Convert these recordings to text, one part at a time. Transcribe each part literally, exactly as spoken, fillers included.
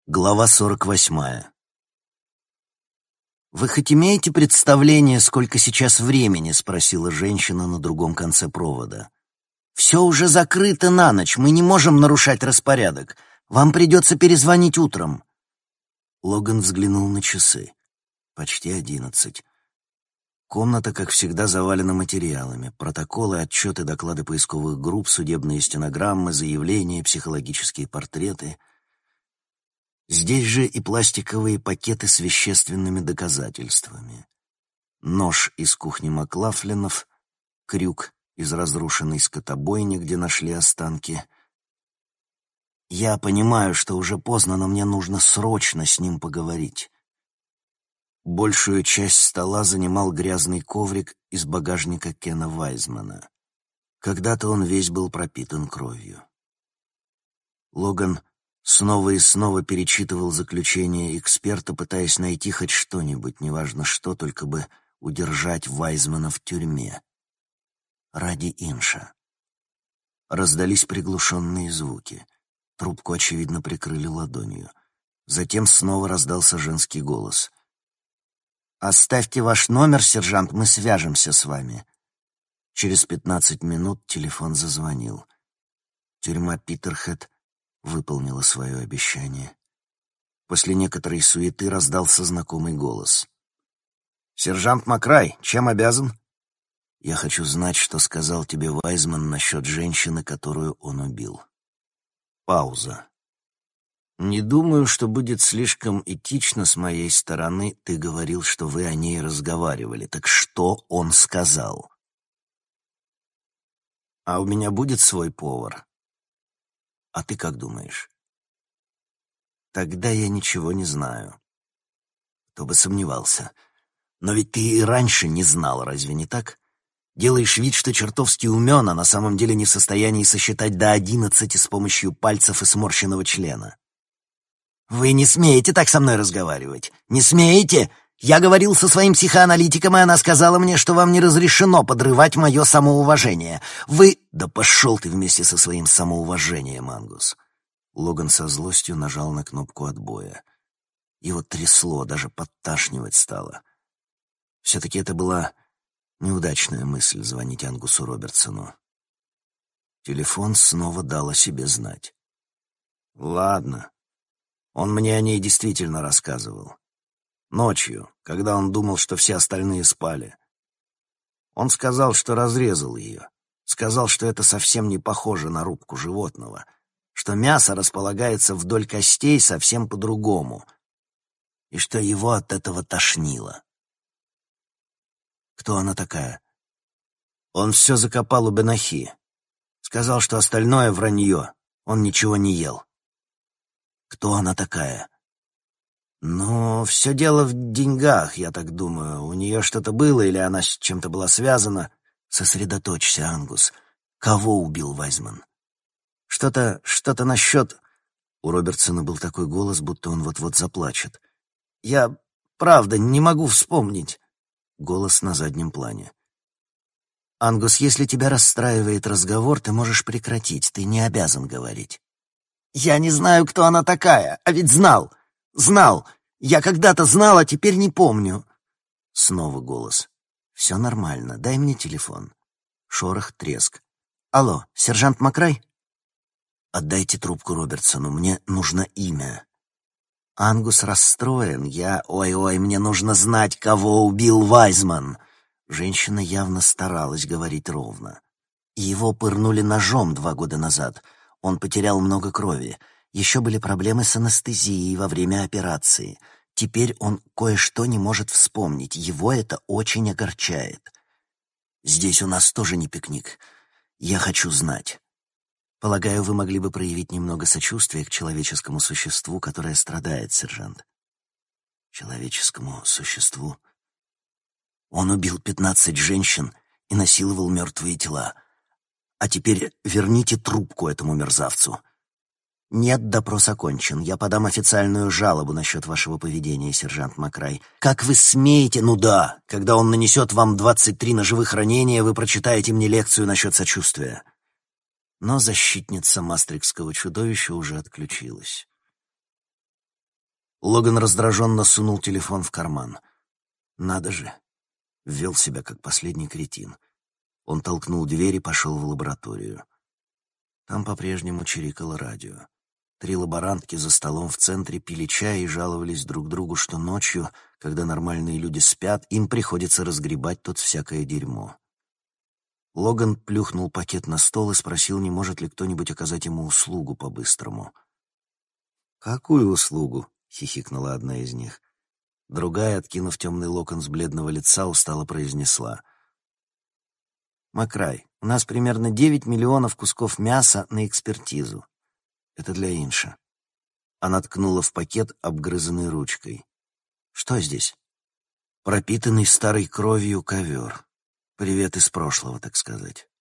Глава сорок восьмая. «Вы хоть имеете представление, сколько сейчас времени?» — спросила женщина на другом конце провода. «Все уже закрыто на ночь, мы не можем нарушать распорядок. Вам придется перезвонить утром». Логан взглянул на часы. Почти одиннадцать. Комната, как всегда, завалена материалами. Протоколы, отчеты, доклады поисковых групп, судебные стенограммы, заявления, психологические портреты — здесь же и пластиковые пакеты с вещественными доказательствами. Нож из кухни Маклафлинов, крюк из разрушенной скотобойни, где нашли останки. Я понимаю, что уже поздно, но мне нужно срочно с ним поговорить. Большую часть стола занимал грязный коврик из багажника Кена Вайзмана. Когда-то он весь был пропитан кровью. Логан снова и снова перечитывал заключение эксперта, пытаясь найти хоть что-нибудь, неважно что, только бы удержать Вайзмана в тюрьме. Ради Инша. Раздались приглушенные звуки. Трубку, очевидно, прикрыли ладонью. Затем снова раздался женский голос. «Оставьте ваш номер, сержант, мы свяжемся с вами». Через пятнадцать минут телефон зазвонил. Тюрьма Питерхэт выполнила свое обещание. После некоторой суеты раздался знакомый голос. «Сержант Макрай, чем обязан?» «Я хочу знать, что сказал тебе Вайзман насчет женщины, которую он убил». Пауза. «Не думаю, что будет слишком этично с моей стороны. Ты говорил, что вы о ней разговаривали. Так что он сказал?» «А у меня будет свой повар». «А ты как думаешь?» «Тогда я ничего не знаю». Кто бы сомневался. Но ведь ты и раньше не знал, разве не так? Делаешь вид, что чертовски умен, а на самом деле не в состоянии сосчитать до одиннадцати с помощью пальцев и сморщенного члена. «Вы не смеете так со мной разговаривать! Не смеете! Я говорил со своим психоаналитиком, и она сказала мне, что вам не разрешено подрывать мое самоуважение. Вы...» «Да пошел ты вместе со своим самоуважением, Ангус!» Логан со злостью нажал на кнопку отбоя. Его трясло, даже подташнивать стало. Все-таки это была неудачная мысль — звонить Ангусу Робертсону. Телефон снова дал о себе знать. «Ладно. Он мне о ней действительно рассказывал. Ночью, когда он думал, что все остальные спали. Он сказал, что разрезал ее. Сказал, что это совсем не похоже на рубку животного, что мясо располагается вдоль костей совсем по-другому, и что его от этого тошнило». «Кто она такая?» «Он все закопал у Бенахи. Сказал, что остальное вранье. Он ничего не ел». «Кто она такая?» «Ну, все дело в деньгах, я так думаю. У нее что-то было, или она с чем-то была связана». «Сосредоточься, Ангус. Кого убил Вайзман?» «Что-то, что-то насчет...» У Робертсона был такой голос, будто он вот-вот заплачет. «Я, правда, не могу вспомнить». Голос на заднем плане. «Ангус, если тебя расстраивает разговор, ты можешь прекратить. Ты не обязан говорить». «Я не знаю, кто она такая, а ведь знал. Знал. Я когда-то знал, а теперь не помню». Снова голос. «Все нормально. Дай мне телефон». Шорох, треск. «Алло, сержант Макрай?» «Отдайте трубку Робертсону. Мне нужно имя». «Ангус расстроен. Я... Ой-ой, мне нужно знать, кого убил Вайзман». Женщина явно старалась говорить ровно. Его пырнули ножом два года назад. Он потерял много крови. Еще были проблемы с анестезией во время операции. Теперь он кое-что не может вспомнить. Его это очень огорчает. «Здесь у нас тоже не пикник. Я хочу знать». «Полагаю, вы могли бы проявить немного сочувствия к человеческому существу, которое страдает, сержант». «Человеческому существу?» Он убил пятнадцать женщин и насиловал мертвые тела. А теперь верните трубку этому мерзавцу». «Нет, допрос окончен. Я подам официальную жалобу насчет вашего поведения, сержант Макрай. Как вы смеете...» «Ну да, когда он нанесет вам двадцать три ножевых ранения, вы прочитаете мне лекцию насчет сочувствия». Но защитница мастрикского чудовища уже отключилась. Логан раздраженно сунул телефон в карман. Надо же. Вел себя как последний кретин. Он толкнул дверь и пошел в лабораторию. Там по-прежнему чирикало радио. Три лаборантки за столом в центре пили чай и жаловались друг другу, что ночью, когда нормальные люди спят, им приходится разгребать тут всякое дерьмо. Логан плюхнул пакет на стол и спросил, не может ли кто-нибудь оказать ему услугу по-быстрому. «Какую услугу?» — хихикнула одна из них. Другая, откинув темный локон с бледного лица, устало произнесла. «Макрай, у нас примерно девять миллионов кусков мяса на экспертизу. Это для Инша». Она ткнула в пакет, обгрызанной ручкой. «Что здесь?» «Пропитанный старой кровью ковер. Привет из прошлого, так сказать».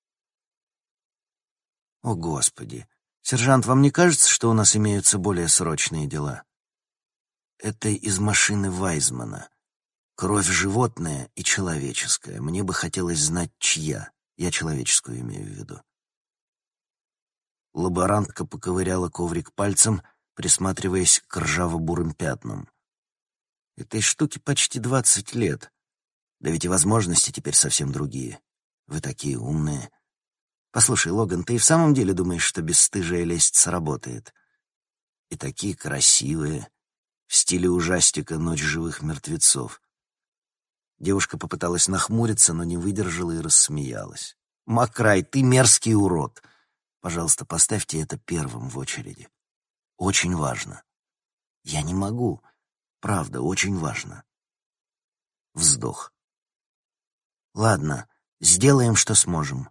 «О, Господи! Сержант, вам не кажется, что у нас имеются более срочные дела?» «Это из машины Вайзмана. Кровь животная и человеческая. Мне бы хотелось знать, чья. Я человеческую имею в виду». Лаборантка поковыряла коврик пальцем, присматриваясь к ржаво-бурым пятнам. «Этой штуке почти двадцать лет. Да ведь и возможности теперь совсем другие. Вы такие умные. Послушай, Логан, ты и в самом деле думаешь, что бесстыжая лесть сработает? И такие красивые, в стиле ужастика «Ночь живых мертвецов». Девушка попыталась нахмуриться, но не выдержала и рассмеялась. «Макрай, ты мерзкий урод. Пожалуйста, поставьте это первым в очереди. Очень важно». «Я не могу. Правда, очень важно». Вздох. «Ладно, сделаем, что сможем».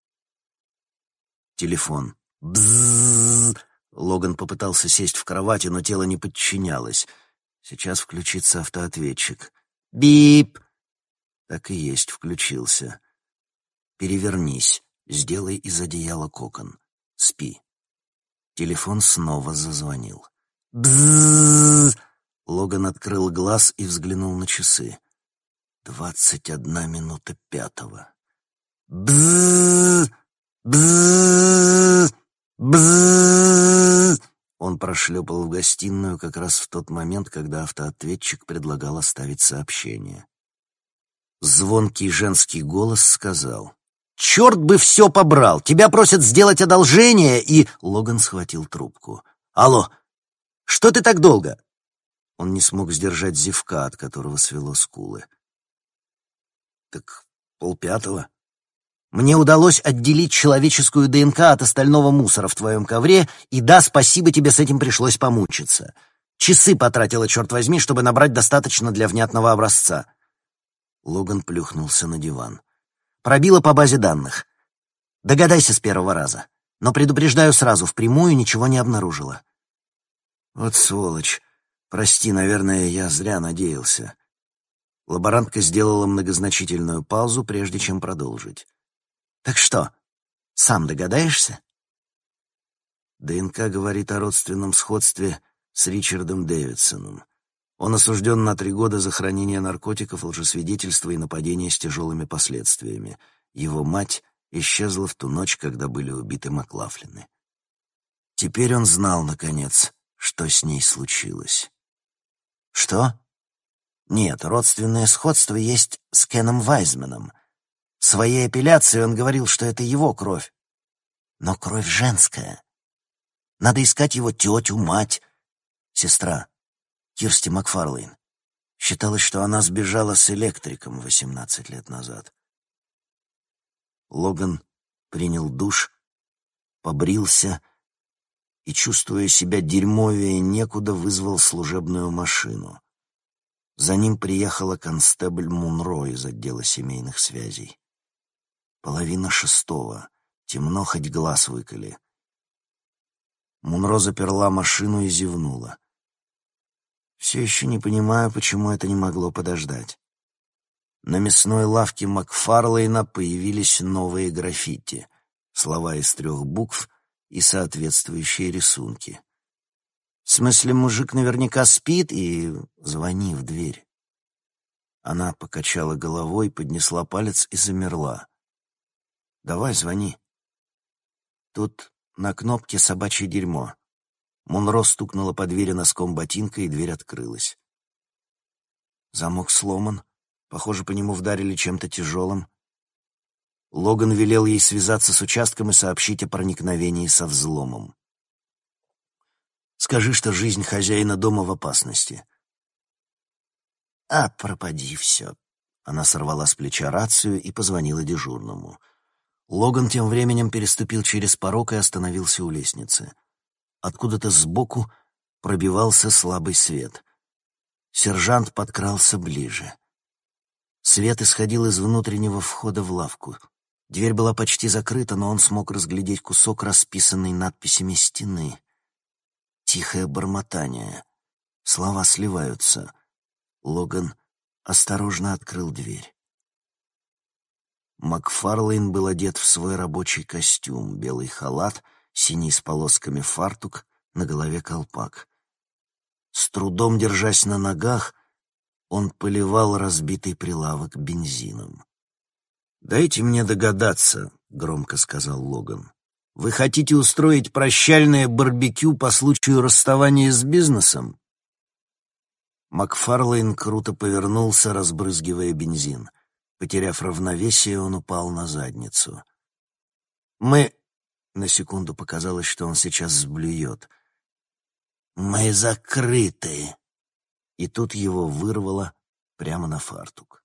Телефон. Бзззз. Логан попытался сесть в кровати, но тело не подчинялось. Сейчас включится автоответчик. Бип! Так и есть, включился. Перевернись, сделай из одеяла кокон. Спи. Телефон снова зазвонил. Бзззз. Логан открыл глаз и взглянул на часы. Двадцать одна минута пятого. Бзззз. Бзззз. Бзззз. Он прошлепал в гостиную как раз в тот момент, когда автоответчик предлагал оставить сообщение. Звонкий женский голос сказал: «Черт бы все побрал! Тебя просят сделать одолжение и...» Логан схватил трубку. «Алло! Что ты так долго?» Он не смог сдержать зевка, от которого свело скулы. «Так полпятого. Мне удалось отделить человеческую ДНК от остального мусора в твоем ковре, и да, спасибо тебе, с этим пришлось помучиться. Часы потратила, черт возьми, чтобы набрать достаточно для внятного образца». Логан плюхнулся на диван. «Пробила по базе данных. Догадайся с первого раза. Но предупреждаю сразу, впрямую ничего не обнаружила». «Вот сволочь. Прости, наверное, я зря надеялся». Лаборантка сделала многозначительную паузу, прежде чем продолжить. «Так что, сам догадаешься?» ДНК говорит о родственном сходстве с Ричардом Дэвидсоном. Он осужден на три года за хранение наркотиков, лжесвидетельство и нападение с тяжелыми последствиями. Его мать исчезла в ту ночь, когда были убиты Маклафлины. Теперь он знал, наконец, что с ней случилось. «Что?» «Нет, родственное сходство есть с Кеном Вайзманом. В своей апелляции он говорил, что это его кровь. Но кровь женская. Надо искать его тетю, мать, сестра. Кирсти Макфарлейн. Считалось, что она сбежала с электриком восемнадцать лет назад». Логан принял душ, побрился и, чувствуя себя дерьмовее некуда, вызвал служебную машину. За ним приехала констебль Мунро из отдела семейных связей. Половина шестого. Темно, хоть глаз выколи. Мунро заперла машину и зевнула. Все еще не понимаю, почему это не могло подождать. На мясной лавке Макфарлейна появились новые граффити, слова из трех букв и соответствующие рисунки. В смысле, мужик наверняка спит и... Звони в дверь. Она покачала головой, поднесла палец и замерла. Давай, звони. Тут на кнопке собачье дерьмо. Мунро стукнула по двери носком ботинка, и дверь открылась. Замок сломан. Похоже, по нему вдарили чем-то тяжелым. Логан велел ей связаться с участком и сообщить о проникновении со взломом. «Скажи, что жизнь хозяина дома в опасности». «А, пропади все». Она сорвала с плеча рацию и позвонила дежурному. Логан тем временем переступил через порог и остановился у лестницы. Откуда-то сбоку пробивался слабый свет. Сержант подкрался ближе. Свет исходил из внутреннего входа в лавку. Дверь была почти закрыта, но он смог разглядеть кусок расписанной надписями стены. Тихое бормотание. Слова сливаются. Логан осторожно открыл дверь. Макфарлейн был одет в свой рабочий костюм, белый халат, синий с полосками фартук, на голове колпак. С трудом держась на ногах, он поливал разбитый прилавок бензином. «Дайте мне догадаться», — громко сказал Логан. «Вы хотите устроить прощальное барбекю по случаю расставания с бизнесом?» Макфарлейн круто повернулся, разбрызгивая бензин. Потеряв равновесие, он упал на задницу. «Мы...» — на секунду показалось, что он сейчас сблюет. «Мы закрыты!» И тут его вырвало прямо на фартук.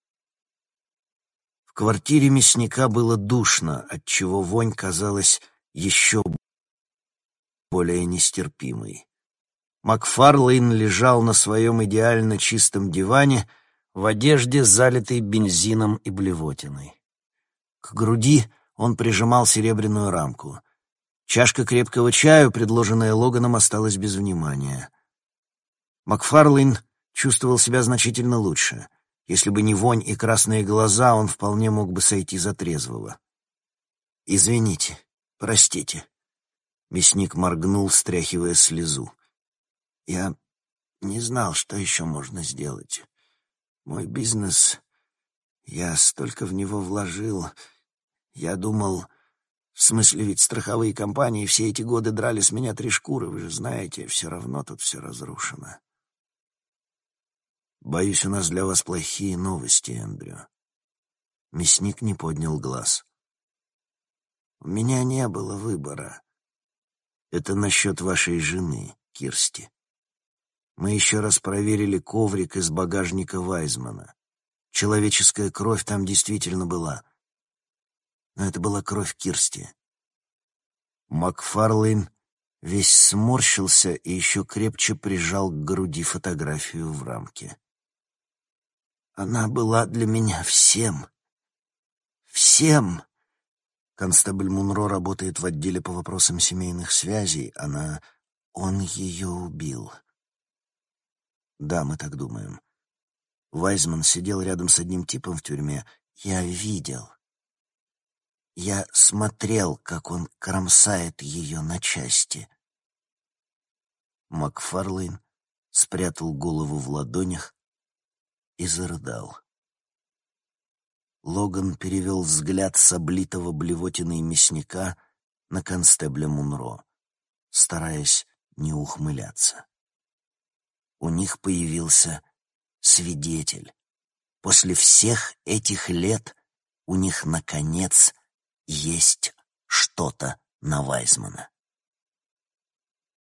В квартире мясника было душно, отчего вонь казалась еще более нестерпимой. Макфарлейн лежал на своем идеально чистом диване в одежде, залитой бензином и блевотиной. К груди он прижимал серебряную рамку. Чашка крепкого чаю, предложенная Логаном, осталась без внимания. Макфарлейн чувствовал себя значительно лучше. Если бы не вонь и красные глаза, он вполне мог бы сойти за трезвого. «Извините, простите». Мясник моргнул, стряхивая слезу. «Я не знал, что еще можно сделать. Мой бизнес... Я столько в него вложил. Я думал... В смысле, ведь страховые компании все эти годы драли с меня три шкуры, вы же знаете, все равно тут все разрушено». «Боюсь, у нас для вас плохие новости, Эндрю». Мясник не поднял глаз. «У меня не было выбора. Это насчет вашей жены, Кирсти. Мы еще раз проверили коврик из багажника Вайзмана. Человеческая кровь там действительно была. Но это была кровь Кирсти». Макфарлейн весь сморщился и еще крепче прижал к груди фотографию в рамке. «Она была для меня всем. Всем!» Констебль Мунро работает в отделе по вопросам семейных связей. Она... Он ее убил. Да, мы так думаем. Вайзман сидел рядом с одним типом в тюрьме. Я видел. Я смотрел, как он кромсает ее на части. Макфарлейн спрятал голову в ладонях и зарыдал. Логан перевел взгляд с облитого блевотиной мясника на констебля Мунро, стараясь не ухмыляться. У них появился свидетель. После всех этих лет у них, наконец, есть что-то на Вайзмана.